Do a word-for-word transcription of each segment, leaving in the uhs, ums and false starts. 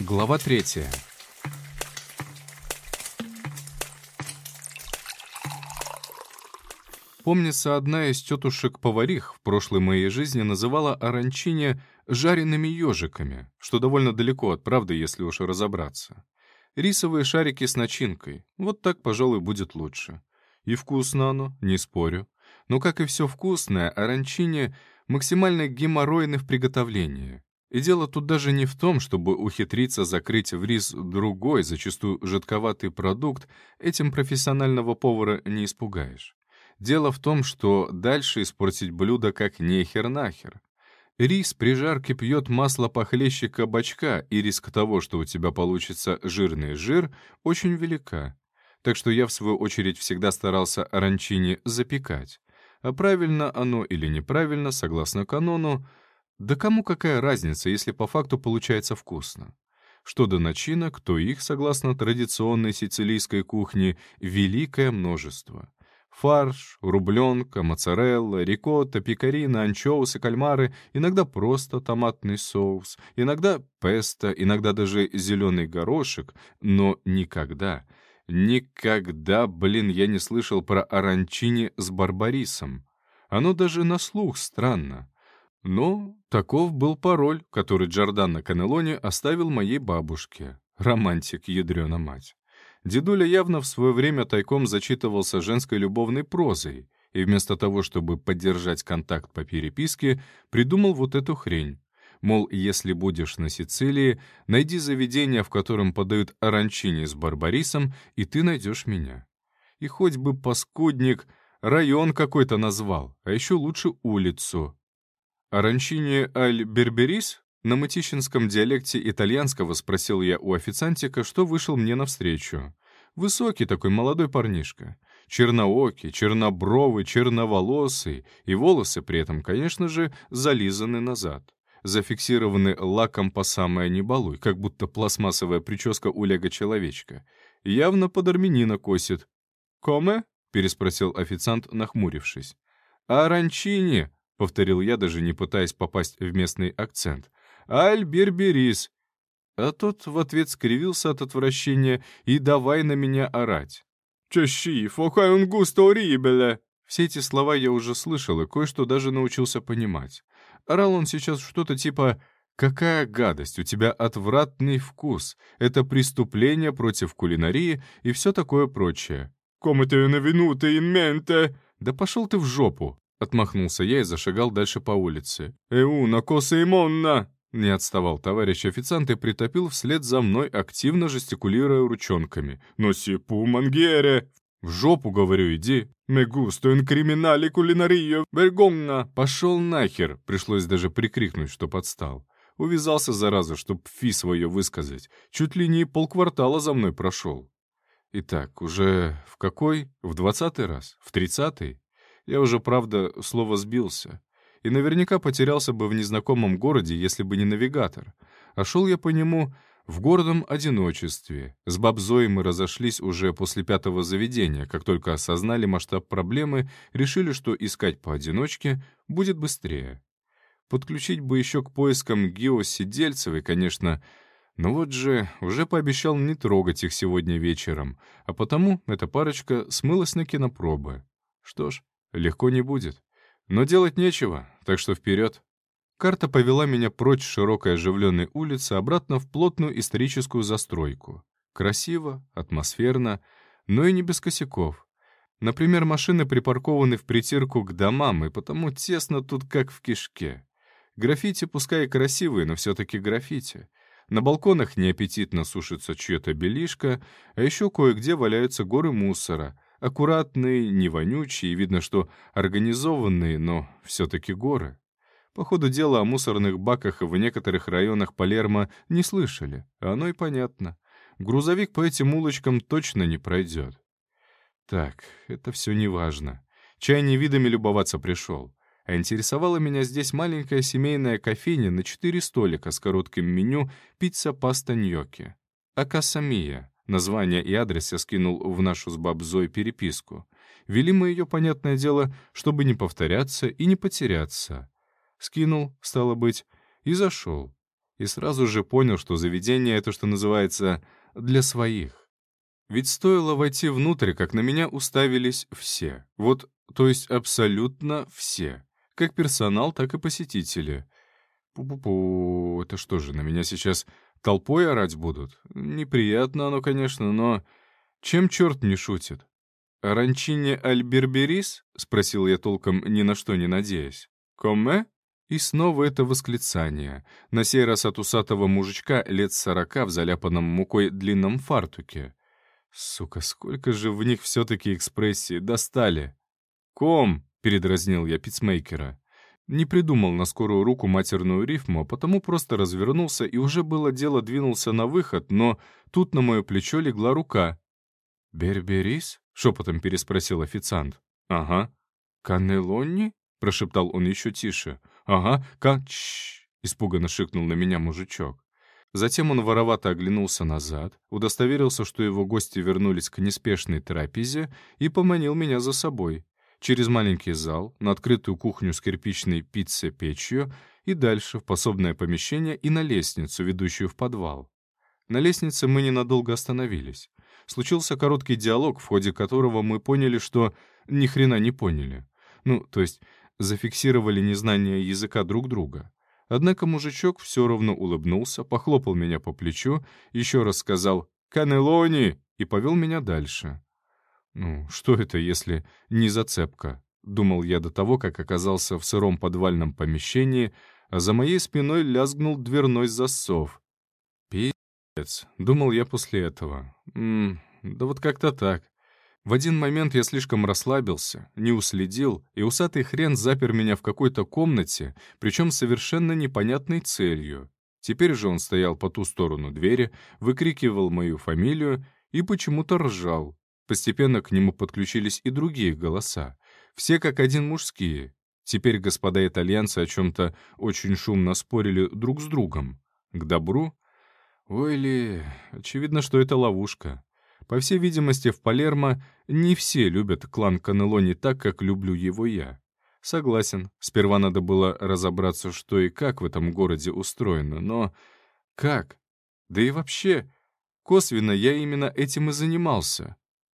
Глава третья. Помнится, одна из тетушек-поварих в прошлой моей жизни называла оранчини жареными ежиками, что довольно далеко от правды, если уж разобраться. Рисовые шарики с начинкой. Вот так, пожалуй, будет лучше. И вкусно оно, не спорю. Но, как и все вкусное, оранчини максимально геморройны в приготовлении. И дело тут даже не в том, чтобы ухитриться закрыть в рис другой, зачастую жидковатый продукт, этим профессионального повара не испугаешь. Дело в том, что дальше испортить блюдо как нехер-нахер. Рис при жарке пьет масло похлеще кабачка, и риск того, что у тебя получится жирный жир, очень велика. Так что я, в свою очередь, всегда старался оранчини запекать. А правильно оно или неправильно, согласно канону, да кому какая разница, если по факту получается вкусно? Что до начинок, то их, согласно традиционной сицилийской кухне, великое множество. Фарш, рубленка, моцарелла, рикотта, пекарина, анчоусы, кальмары, иногда просто томатный соус, иногда песто, иногда даже зеленый горошек, но никогда, никогда, блин, я не слышал про оранчини с барбарисом. Оно даже на слух странно. Но таков был пароль, который Джордано Канелони оставил моей бабушке. Романтик, ядрёна мать. Дедуля явно в свое время тайком зачитывался женской любовной прозой, и вместо того, чтобы поддержать контакт по переписке, придумал вот эту хрень. Мол, если будешь на Сицилии, найди заведение, в котором подают оранчини с барбарисом, и ты найдешь меня. И хоть бы паскудник район какой-то назвал, а еще лучше улицу. «Оранчини аль берберис?» На мытищинском диалекте итальянского спросил я у официантика, что вышел мне навстречу. Высокий такой молодой парнишка. Черноокий, чернобровый, черноволосый, и волосы при этом, конечно же, зализаны назад. Зафиксированы лаком по самое не балуй, как будто пластмассовая прическа у лего-человечка. Явно под армянина косит. «Коме?» — переспросил официант, нахмурившись. «Оранчини!» — повторил я, даже не пытаясь попасть в местный акцент. «Аль берберис!» А тот в ответ скривился от отвращения и давай на меня орать. «Чащи, фохай он густо орибеле!» Все эти слова я уже слышал и кое-что даже научился понимать. Орал он сейчас что-то типа «Какая гадость, у тебя отвратный вкус, это преступление против кулинарии» и все такое прочее. «Come te ne venute in mente?» «Да пошел ты в жопу!» Отмахнулся я и зашагал дальше по улице. «Эуна коса имонна!» Не отставал товарищ официант и притопил вслед за мной, активно жестикулируя ручонками. «Но сипу мангере!» «В жопу, говорю, иди!» «Ме густо ин криминале кулинарию бергонна!» «Пошел нахер!» Пришлось даже прикрикнуть, что подстал. Увязался, зараза, чтоб фи свое высказать. Чуть ли не полквартала за мной прошел. Итак, уже в какой? В двадцатый раз? В тридцатый? Я уже, правда, слово сбился. И наверняка потерялся бы в незнакомом городе, если бы не навигатор. А шел я по нему в гордом одиночестве. С бабзой мы разошлись уже после пятого заведения, как только осознали масштаб проблемы, решили, что искать поодиночке будет быстрее. Подключить бы еще к поискам Гио Сидельцевой, конечно, но вот же уже пообещал не трогать их сегодня вечером, а потому эта парочка смылась на кинопробы. Что ж, легко не будет. Но делать нечего, так что вперед. Карта повела меня прочь с широкой оживленной улицы обратно в плотную историческую застройку. Красиво, атмосферно, но и не без косяков. Например, машины припаркованы в притирку к домам, и потому тесно тут как в кишке. Граффити пускай и красивые, но все-таки граффити. На балконах неаппетитно сушится чье-то белишко, а еще кое-где валяются горы мусора. Аккуратные, не вонючие, видно, что организованные, но все-таки горы. По ходу дела о мусорных баках в некоторых районах Палермо не слышали, а оно и понятно. Грузовик по этим улочкам точно не пройдет. Так, это все неважно. Чай не видами любоваться пришел. А интересовала меня здесь маленькая семейная кофейня на четыре столика с коротким меню «Пицца паста ньокки». «Акасамия». Название и адрес я скинул в нашу с бабзой переписку. Вели мы ее, понятное дело, чтобы не повторяться и не потеряться. Скинул, стало быть, и зашел. И сразу же понял, что заведение — это, что называется, для своих. Ведь стоило войти внутрь, как на меня уставились все. Вот, то есть абсолютно все. Как персонал, так и посетители. Пу-пу-пу, это что же, на меня сейчас толпой орать будут? Неприятно оно, конечно, но чем черт не шутит? «Аранчине аль-Берберис?» — спросил я толком, ни на что не надеясь. «Коме?» И снова это восклицание, на сей раз от усатого мужичка лет сорока в заляпанном мукой длинном фартуке. Сука, сколько же в них все-таки экспрессии достали. «Ком!» — передразнил я пицмейкера. Не придумал на скорую руку матерную рифму, а потому просто развернулся и уже было дело двинулся на выход, но тут на мое плечо легла рука. «Берберис?» — шепотом переспросил официант. «Ага». «Каннелонни?» — прошептал он еще тише. «Ага, кач!» — испуганно шикнул на меня мужичок. Затем он воровато оглянулся назад, удостоверился, что его гости вернулись к неспешной трапезе, и поманил меня за собой. Через маленький зал, на открытую кухню с кирпичной пиццей-печью и дальше в пособное помещение и на лестницу, ведущую в подвал. На лестнице мы ненадолго остановились. Случился короткий диалог, в ходе которого мы поняли, что ни хрена не поняли. Ну, то есть зафиксировали незнание языка друг друга. Однако мужичок все равно улыбнулся, похлопал меня по плечу, еще раз сказал «Каннелони!» и повел меня дальше. Ну, что это, если не зацепка? Думал я до того, как оказался в сыром подвальном помещении, а за моей спиной лязгнул дверной засов. Пи***ц, думал я после этого. М -м, да вот как-то так. В один момент я слишком расслабился, не уследил, и усатый хрен запер меня в какой-то комнате, причем совершенно непонятной целью. Теперь же он стоял по ту сторону двери, выкрикивал мою фамилию и почему-то ржал. Постепенно к нему подключились и другие голоса. Все как один мужские. Теперь господа итальянцы о чем-то очень шумно спорили друг с другом. К добру? Ой ли, очевидно, что это ловушка. По всей видимости, в Палермо не все любят клан Каннелони так, как люблю его я. Согласен, сперва надо было разобраться, что и как в этом городе устроено, но как? Да и вообще, косвенно я именно этим и занимался.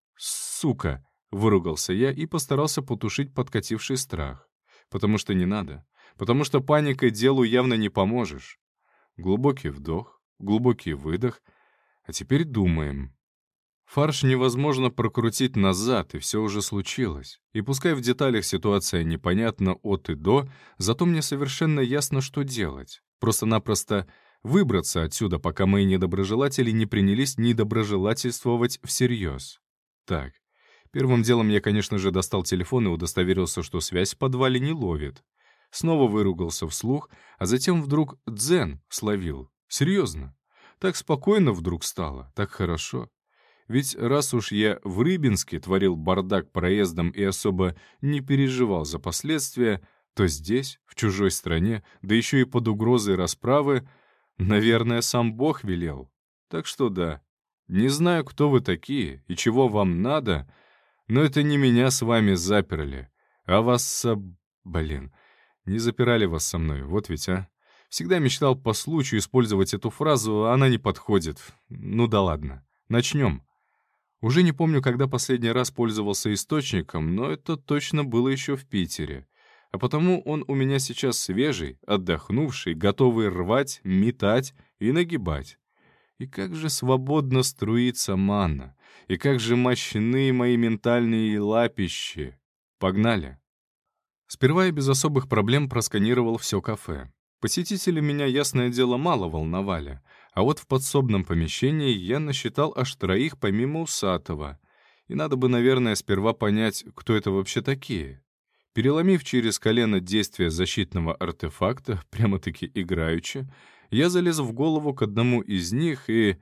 «Сука!» — выругался я и постарался потушить подкативший страх. Потому что не надо. Потому что паникой делу явно не поможешь. Глубокий вдох, глубокий выдох. А теперь думаем. Фарш невозможно прокрутить назад, и все уже случилось. И пускай в деталях ситуация непонятна от и до, зато мне совершенно ясно, что делать. Просто-напросто выбраться отсюда, пока мои недоброжелатели не принялись недоброжелательствовать всерьез. Так, первым делом я, конечно же, достал телефон и удостоверился, что связь в подвале не ловит. Снова выругался вслух, а затем вдруг дзен словил. Серьезно. Так спокойно вдруг стало, так хорошо. Ведь раз уж я в Рыбинске творил бардак проездом и особо не переживал за последствия, то здесь, в чужой стране, да еще и под угрозой расправы, наверное, сам Бог велел. Так что да, не знаю, кто вы такие и чего вам надо, но это не меня с вами заперли, а вас со... Блин, не запирали вас со мной, вот ведь, а? Всегда мечтал по случаю использовать эту фразу, а она не подходит. Ну да ладно, начнем. Уже не помню, когда последний раз пользовался источником, но это точно было еще в Питере. А потому он у меня сейчас свежий, отдохнувший, готовый рвать, метать и нагибать. И как же свободно струится манна, и как же мощны мои ментальные лапищи. Погнали. Сперва я без особых проблем просканировал все кафе. Посетители меня, ясное дело, мало волновали, а вот в подсобном помещении я насчитал аж троих помимо усатого. И надо бы, наверное, сперва понять, кто это вообще такие. Переломив через колено действие защитного артефакта, прямо-таки играючи, я залез в голову к одному из них и...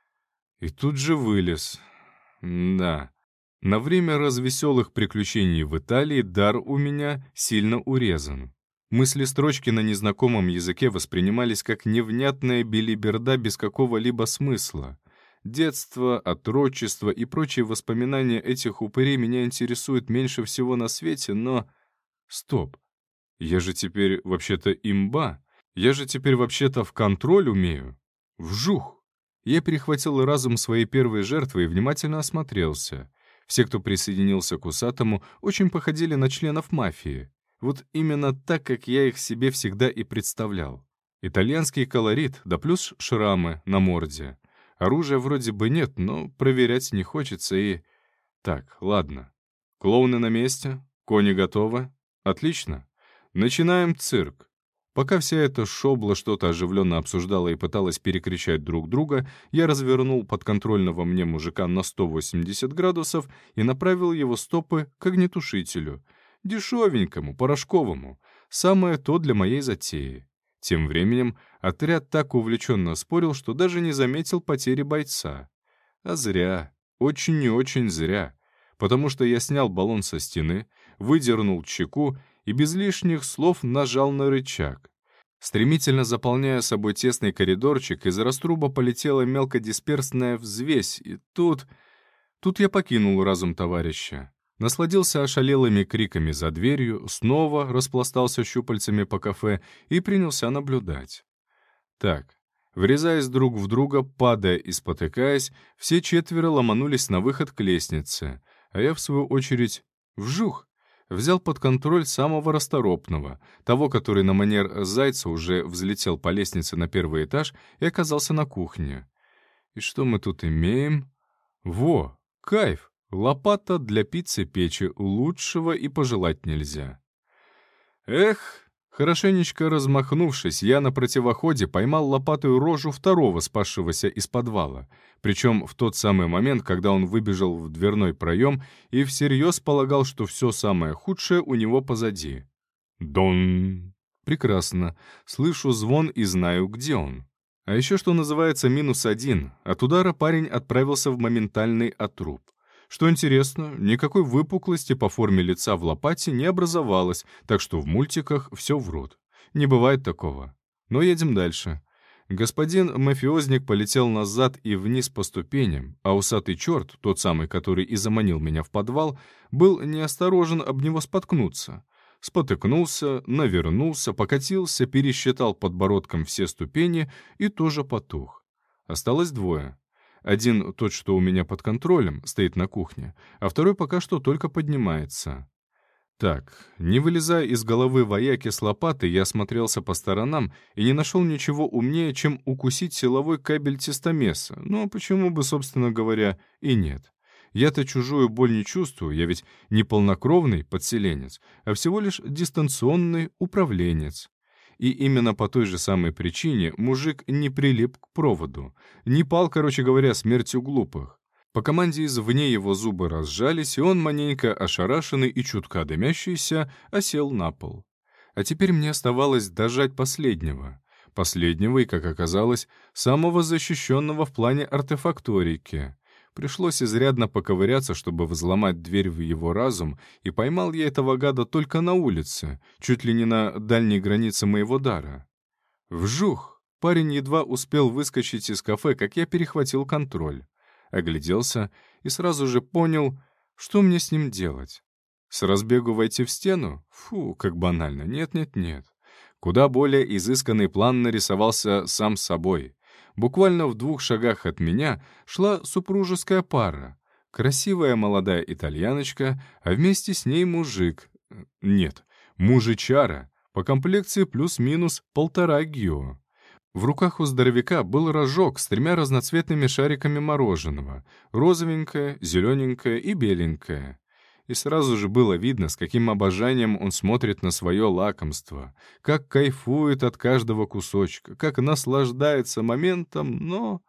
И тут же вылез. Да. На время развеселых приключений в Италии дар у меня сильно урезан. Мысли-строчки на незнакомом языке воспринимались как невнятная белиберда без какого-либо смысла. Детство, отрочество и прочие воспоминания этих упырей меня интересуют меньше всего на свете, но... Стоп. Я же теперь вообще-то имба. Я же теперь вообще-то в контроль умею. Вжух! Я перехватил разум своей первой жертвы и внимательно осмотрелся. Все, кто присоединился к усатому, очень походили на членов мафии. Вот именно так, как я их себе всегда и представлял. Итальянский колорит, да плюс шрамы на морде. Оружия вроде бы нет, но проверять не хочется и... Так, ладно. Клоуны на месте? Кони готовы? Отлично. Начинаем цирк. Пока вся эта шобла что-то оживленно обсуждала и пыталась перекричать друг друга, я развернул подконтрольного мне мужика на сто восемьдесят градусов и направил его стопы к огнетушителю. Дешевенькому, порошковому. Самое то для моей затеи. Тем временем отряд так увлеченно спорил, что даже не заметил потери бойца. А зря. Очень и очень зря. Потому что я снял баллон со стены, выдернул чеку и без лишних слов нажал на рычаг. Стремительно заполняя собой тесный коридорчик, из раструба полетела мелкодисперсная взвесь, и тут... Тут я покинул разум товарища. Насладился ошалелыми криками за дверью, снова распластался щупальцами по кафе и принялся наблюдать. Так, врезаясь друг в друга, падая и спотыкаясь, все четверо ломанулись на выход к лестнице, а я, в свою очередь, вжух! Взял под контроль самого расторопного, того, который на манер зайца уже взлетел по лестнице на первый этаж и оказался на кухне. И что мы тут имеем? Во, кайф! Лопата для пиццы-печи, лучшего и пожелать нельзя. Эх, хорошенечко размахнувшись, я на противоходе поймал лопатой рожу второго спасшегося из подвала, причем в тот самый момент, когда он выбежал в дверной проем и всерьез полагал, что все самое худшее у него позади. Дон! Прекрасно. Слышу звон и знаю, где он. А еще, что называется, минус один. От удара парень отправился в моментальный отруб. Что интересно, никакой выпуклости по форме лица в лопате не образовалось, так что в мультиках все врут. Не бывает такого. Но едем дальше. Господин мафиозник полетел назад и вниз по ступеням, а усатый черт, тот самый, который и заманил меня в подвал, был неосторожен об него споткнуться. Спотыкнулся, навернулся, покатился, пересчитал подбородком все ступени и тоже потух. Осталось двое. Один, тот, что у меня под контролем, стоит на кухне, а второй пока что только поднимается. Так, не вылезая из головы вояки с лопатой, я осмотрелся по сторонам и не нашел ничего умнее, чем укусить силовой кабель тестомеса, но почему бы, собственно говоря, и нет. Я-то чужую боль не чувствую, я ведь не полнокровный подселенец, а всего лишь дистанционный управленец. И именно по той же самой причине мужик не прилип к проводу, не пал, короче говоря, смертью глупых. По команде извне его зубы разжались, и он, маленько ошарашенный и чутка дымящийся, осел на пол. А теперь мне оставалось дожать последнего. Последнего и, как оказалось, самого защищенного в плане артефакторики. Пришлось изрядно поковыряться, чтобы взломать дверь в его разум, и поймал я этого гада только на улице, чуть ли не на дальней границе моего дара. Вжух! Парень едва успел выскочить из кафе, как я перехватил контроль. Огляделся и сразу же понял, что мне с ним делать. С разбегу войти в стену? Фу, как банально. Нет-нет-нет. Куда более изысканный план нарисовался сам собой. Буквально в двух шагах от меня шла супружеская пара. Красивая молодая итальяночка, а вместе с ней мужик. Нет, мужичара, по комплекции плюс-минус полтора гио. В руках у здоровяка был рожок с тремя разноцветными шариками мороженого. Розовенькое, зелененькое и беленькое. И сразу же было видно, с каким обожанием он смотрит на свое лакомство, как кайфует от каждого кусочка, как наслаждается моментом, но,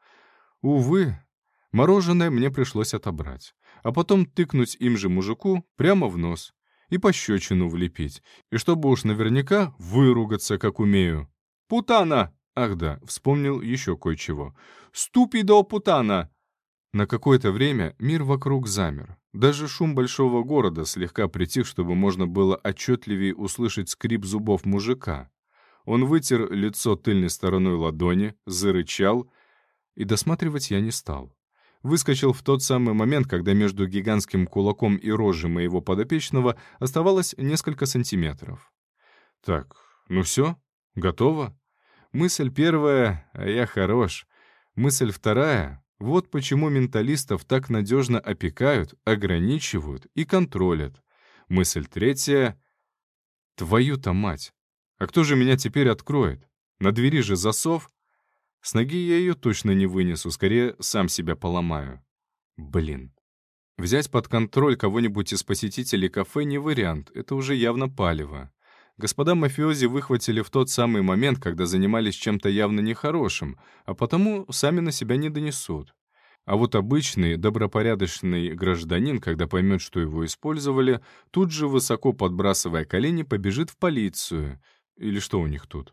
увы, мороженое мне пришлось отобрать, а потом тыкнуть им же мужику прямо в нос и пощечину влепить, и чтобы уж наверняка выругаться, как умею. «Путана!» Ах да, вспомнил еще кое-чего. «Ступидо путана!» На какое-то время мир вокруг замер. Даже шум большого города слегка притих, чтобы можно было отчетливее услышать скрип зубов мужика. Он вытер лицо тыльной стороной ладони, зарычал, и досматривать я не стал. Выскочил в тот самый момент, когда между гигантским кулаком и рожей моего подопечного оставалось несколько сантиметров. Так, ну все, готово. Мысль первая, а я хорош. Мысль вторая, вот почему менталистов так надежно опекают, ограничивают и контролят. Мысль третья, твою-то мать. А кто же меня теперь откроет? На двери же засов. С ноги я ее точно не вынесу, скорее сам себя поломаю. Блин. Взять под контроль кого-нибудь из посетителей кафе не вариант, это уже явно палево. Господа мафиози выхватили в тот самый момент, когда занимались чем-то явно нехорошим, а потому сами на себя не донесут. А вот обычный, добропорядочный гражданин, когда поймет, что его использовали, тут же, высоко подбрасывая колени, побежит в полицию. Или что у них тут?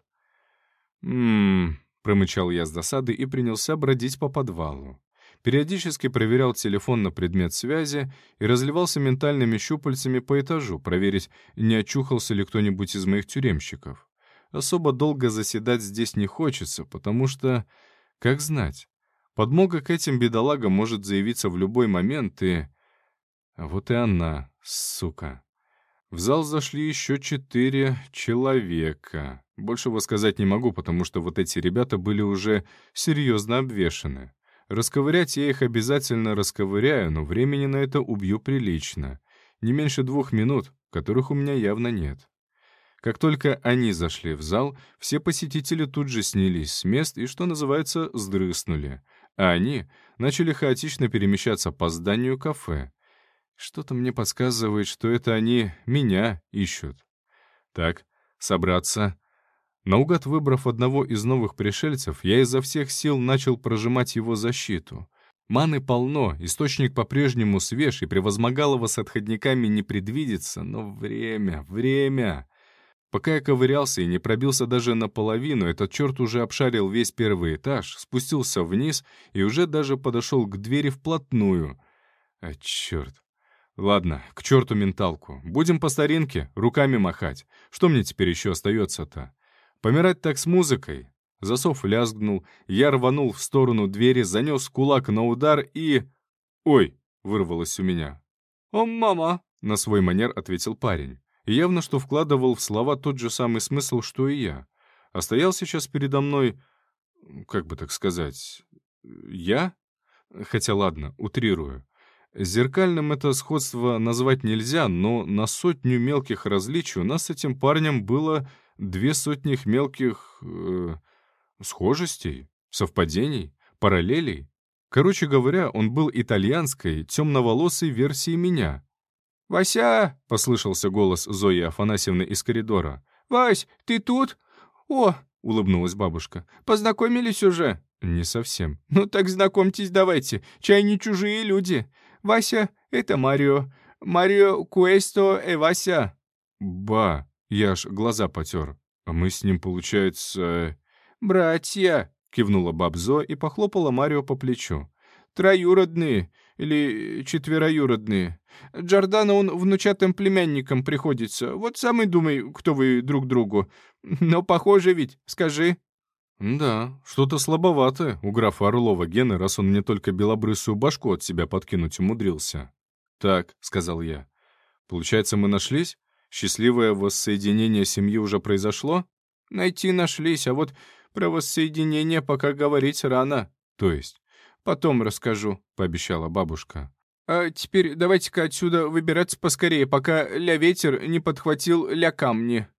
«М-м-м», промычал я с досады и принялся бродить по подвалу. Периодически проверял телефон на предмет связи и разливался ментальными щупальцами по этажу, проверить, не очухался ли кто-нибудь из моих тюремщиков. Особо долго заседать здесь не хочется, потому что, как знать, подмога к этим бедолагам может заявиться в любой момент, и... А вот и она, сука. В зал зашли еще четыре человека. Большего сказать не могу, потому что вот эти ребята были уже серьезно обвешаны. Расковырять я их обязательно расковыряю, но времени на это убью прилично. Не меньше двух минут, которых у меня явно нет. Как только они зашли в зал, все посетители тут же снялись с мест и, что называется, сдрыснули. А они начали хаотично перемещаться по зданию кафе. Что-то мне подсказывает, что это они меня ищут. Так, собраться. Наугад выбрав одного из новых пришельцев, я изо всех сил начал прожимать его защиту. Маны полно, источник по-прежнему свеж, и превозмогалого с отходниками не предвидится, но время, время. Пока я ковырялся и не пробился даже наполовину, этот черт уже обшарил весь первый этаж, спустился вниз и уже даже подошел к двери вплотную. А черт. Ладно, к черту менталку. Будем по старинке, руками махать. Что мне теперь еще остается-то? Помирать так с музыкой? Засов лязгнул, я рванул в сторону двери, занес кулак на удар и... «Ой!» — вырвалось у меня. «О, мама!» — на свой манер ответил парень. И явно что вкладывал в слова тот же самый смысл, что и я. А стоял сейчас передо мной... Как бы так сказать... Я? Хотя ладно, утрирую. Зеркальным это сходство назвать нельзя, но на сотню мелких различий у нас с этим парнем было две сотни мелких... Э, схожестей, совпадений, параллелей. Короче говоря, он был итальянской, темноволосой версией меня. «Вася!» — послышался голос Зои Афанасьевны из коридора. «Вась, ты тут? О!» — улыбнулась бабушка. «Познакомились уже?» «Не совсем». «Ну так знакомьтесь давайте, чай не чужие люди. Вася — это Марио. Марио Куэсто и Вася». «Ба!» — я аж глаза потер. «А мы с ним, получается...» «Братья!» — кивнула бабзо и похлопала Марио по плечу. «Троюродные или четвероюродные. Джордано он внучатым племянником приходится. Вот сам и думай, кто вы друг другу. Но похоже ведь, скажи». «Да, что-то слабовато у графа Орлова Гены, раз он мне только белобрысую башку от себя подкинуть умудрился». «Так», — сказал я. «Получается, мы нашлись? Счастливое воссоединение семьи уже произошло?» «Найти нашлись, а вот про воссоединение пока говорить рано». «То есть?» «Потом расскажу», — пообещала бабушка. «А теперь давайте-ка отсюда выбираться поскорее, пока ля ветер не подхватил ля камни».